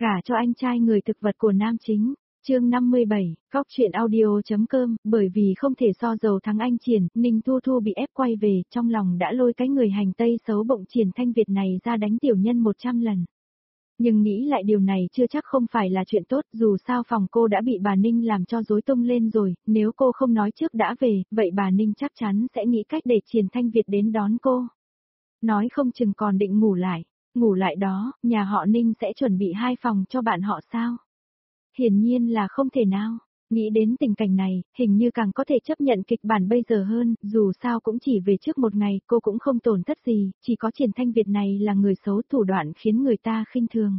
Gả cho anh trai người thực vật của nam chính. Chương 57, Cóc truyện audio.com, bởi vì không thể so dầu thắng anh Triển, Ninh Thu Thu bị ép quay về, trong lòng đã lôi cái người hành tây xấu bụng Triển Thanh Việt này ra đánh tiểu nhân 100 lần. Nhưng nghĩ lại điều này chưa chắc không phải là chuyện tốt, dù sao phòng cô đã bị bà Ninh làm cho rối tung lên rồi, nếu cô không nói trước đã về, vậy bà Ninh chắc chắn sẽ nghĩ cách để Triển Thanh Việt đến đón cô. Nói không chừng còn định ngủ lại đó, nhà họ Ninh sẽ chuẩn bị 2 phòng cho bạn họ sao? Hiển nhiên là không thể nào. Nghĩ đến tình cảnh này, hình như càng có thể chấp nhận kịch bản bây giờ hơn, dù sao cũng chỉ về trước một ngày, cô cũng không tổn thất gì, chỉ có Triển Thanh Việt này là người xấu thủ đoạn khiến người ta khinh thường.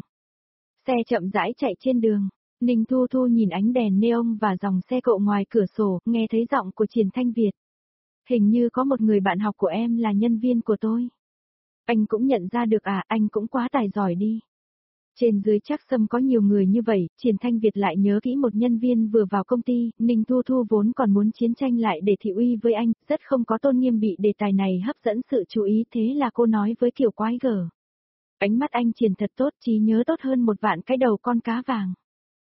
Xe chậm rãi chạy trên đường, Ninh Thu Thu nhìn ánh đèn neon và dòng xe cộ ngoài cửa sổ, nghe thấy giọng của Triển Thanh Việt. Hình như có một người bạn học của em là nhân viên của tôi. Anh cũng nhận ra được à, anh cũng quá tài giỏi đi. Trên dưới Trác Sâm có nhiều người như vậy, Triển Thanh Việt lại nhớ kỹ một nhân viên vừa vào công ty, Ninh Thu Thu vốn còn muốn chiến tranh lại để thị uy với anh, rất không có tôn nghiêm bị đề tài này hấp dẫn sự chú ý, thế là cô nói với kiểu quái gở. Ánh mắt anh Triển thật tốt, trí nhớ tốt hơn 1 vạn cái đầu con cá vàng.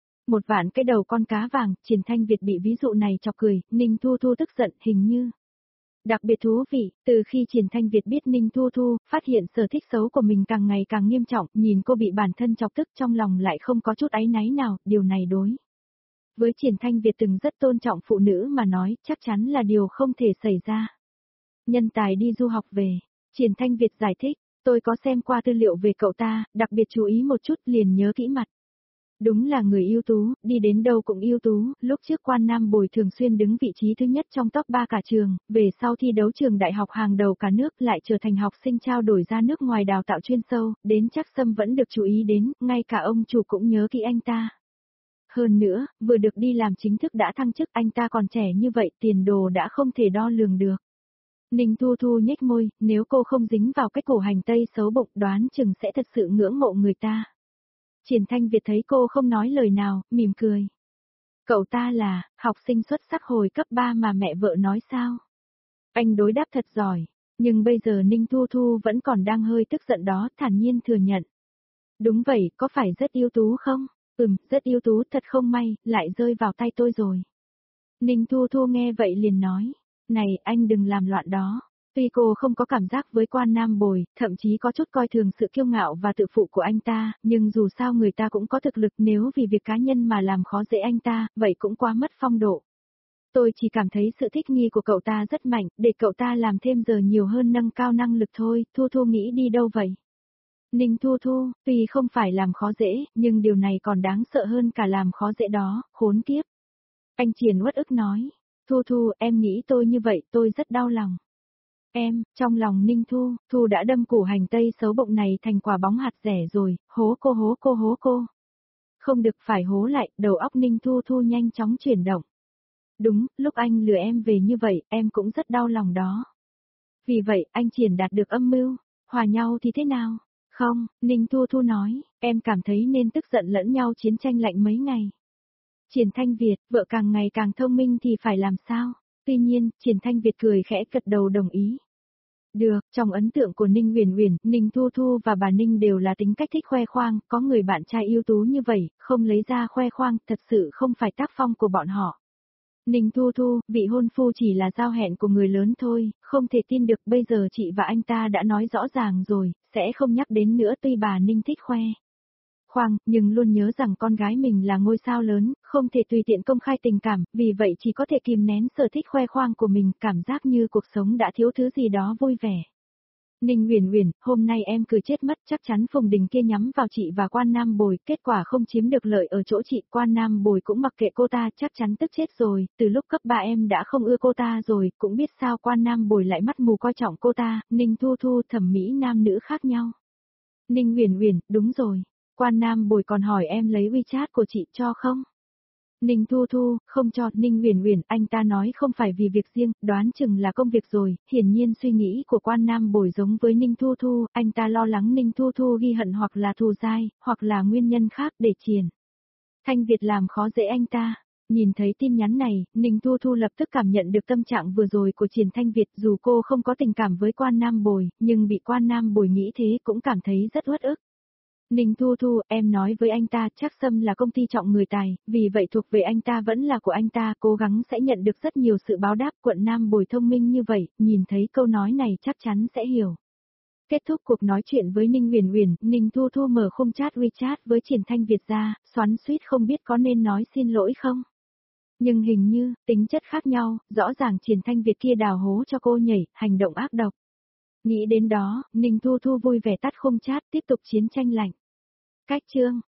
1 vạn cái đầu con cá vàng, Triển Thanh Việt bị ví dụ này chọc cười, Ninh Thu Thu tức giận, hình như. Đặc biệt thú vị, từ khi Triển Thanh Việt biết Ninh Thu Thu, phát hiện sở thích xấu của mình càng ngày càng nghiêm trọng, nhìn cô bị bản thân chọc tức trong lòng lại không có chút áy náy nào, điều này đối. Với Triển Thanh Việt từng rất tôn trọng phụ nữ mà nói, chắc chắn là điều không thể xảy ra. Nhân tài đi du học về, Triển Thanh Việt giải thích, tôi có xem qua tư liệu về cậu ta, đặc biệt chú ý một chút liền nhớ kỹ mặt. Đúng là người ưu tú, đi đến đâu cũng ưu tú, lúc trước Quan Nam Bồi thường xuyên đứng vị trí thứ nhất trong top 3 cả trường, về sau thi đấu trường đại học hàng đầu cả nước lại trở thành học sinh trao đổi ra nước ngoài đào tạo chuyên sâu, đến Trác Sâm vẫn được chú ý đến, ngay cả ông chủ cũng nhớ kỹ anh ta. Hơn nữa, vừa được đi làm chính thức đã thăng chức, anh ta còn trẻ như vậy, tiền đồ đã không thể đo lường được. Ninh Thu Thu nhếch môi, nếu cô không dính vào cái cổ hành tây xấu bụng đoán chừng sẽ thật sự ngưỡng mộ người ta. Triển Thanh Việt thấy cô không nói lời nào, mỉm cười. Cậu ta là, học sinh xuất sắc hồi cấp 3 mà mẹ vợ nói sao? Anh đối đáp thật giỏi, nhưng bây giờ Ninh Thu Thu vẫn còn đang hơi tức giận đó, thản nhiên thừa nhận. Đúng vậy, có phải rất ưu tú không? Rất ưu tú, thật không may, lại rơi vào tay tôi rồi. Ninh Thu Thu nghe vậy liền nói, này, anh đừng làm loạn đó. Tuy cô không có cảm giác với Quan Nam Bồi, thậm chí có chút coi thường sự kiêu ngạo và tự phụ của anh ta, nhưng dù sao người ta cũng có thực lực, nếu vì việc cá nhân mà làm khó dễ anh ta, vậy cũng quá mất phong độ. Tôi chỉ cảm thấy sự thích nghi của cậu ta rất mạnh, để cậu ta làm thêm giờ nhiều hơn nâng cao năng lực thôi, Thu Thu nghĩ đi đâu vậy? Ninh Thu Thu, tuy không phải làm khó dễ, nhưng điều này còn đáng sợ hơn cả làm khó dễ đó, khốn kiếp. Anh Triển uất ức nói, Thu Thu, em nghĩ tôi như vậy, tôi rất đau lòng. Em, trong lòng Ninh Thu, Thu đã đâm củ hành tây xấu bụng này thành quả bóng hạt rẻ rồi, hố cô. Không được phải hố lại, đầu óc Ninh Thu Thu nhanh chóng chuyển động. Đúng, lúc anh lừa em về như vậy, em cũng rất đau lòng đó. Vì vậy, anh Triển đạt được âm mưu, hòa nhau thì thế nào? Không, Ninh Thu Thu nói, em cảm thấy nên tức giận lẫn nhau chiến tranh lạnh mấy ngày. Triển Thanh Việt, vợ càng ngày càng thông minh thì phải làm sao? Tuy nhiên, Triển Thanh Việt cười khẽ gật đầu đồng ý. Được, trong ấn tượng của Ninh Uyển Uyển, Ninh Thu Thu và bà Ninh đều là tính cách thích khoe khoang, có người bạn trai ưu tú như vậy, không lấy ra khoe khoang, thật sự không phải tác phong của bọn họ. Ninh Thu Thu, vị hôn phu chỉ là giao hẹn của người lớn thôi, không thể tin được, bây giờ chị và anh ta đã nói rõ ràng rồi, sẽ không nhắc đến nữa, tuy bà Ninh thích khoe khoang, nhưng luôn nhớ rằng con gái mình là ngôi sao lớn, không thể tùy tiện công khai tình cảm, vì vậy chỉ có thể kìm nén sở thích khoe khoang của mình, cảm giác như cuộc sống đã thiếu thứ gì đó vui vẻ. Ninh Uyển Uyển, hôm nay em cười chết mất, chắc chắn Phùng Đình kia nhắm vào chị và Quan Nam Bồi, kết quả không chiếm được lợi ở chỗ chị, Quan Nam Bồi cũng mặc kệ cô ta, chắc chắn tức chết rồi, từ lúc cấp 3 em đã không ưa cô ta rồi, cũng biết sao Quan Nam Bồi lại mắt mù coi trọng cô ta, Ninh Thu Thu, thẩm mỹ nam nữ khác nhau. Ninh Uyển Uyển, đúng rồi. Quan Nam Bồi còn hỏi em lấy WeChat của chị cho không? Ninh Thu Thu, không cho. Ninh Uyển Uyển, anh ta nói không phải vì việc riêng, đoán chừng là công việc rồi, hiển nhiên suy nghĩ của Quan Nam Bồi giống với Ninh Thu Thu, anh ta lo lắng Ninh Thu Thu ghi hận hoặc là thù dai, hoặc là nguyên nhân khác để Triển Thanh Việt làm khó dễ anh ta. Nhìn thấy tin nhắn này, Ninh Thu Thu lập tức cảm nhận được tâm trạng vừa rồi của Triển Thanh Việt, dù cô không có tình cảm với Quan Nam Bồi, nhưng bị Quan Nam Bồi nghĩ thế cũng cảm thấy rất uất ức. Ninh Thu Thu, em nói với anh ta, Trác Sâm là công ty trọng người tài, vì vậy thuộc về anh ta vẫn là của anh ta, cố gắng sẽ nhận được rất nhiều sự báo đáp. Quận Nam Bồi thông minh như vậy, nhìn thấy câu nói này chắc chắn sẽ hiểu. Kết thúc cuộc nói chuyện với Ninh Uyển Uyển, Ninh Thu Thu mở khung chat WeChat với Triển Thanh Việt ra, xoắn xuýt không biết có nên nói xin lỗi không. Nhưng hình như, tính chất khác nhau, rõ ràng Triển Thanh Việt kia đào hố cho cô nhảy, hành động ác độc. Nghĩ đến đó, Ninh Thu Thu vui vẻ tắt khung chat tiếp tục chiến tranh lạnh. Cách chương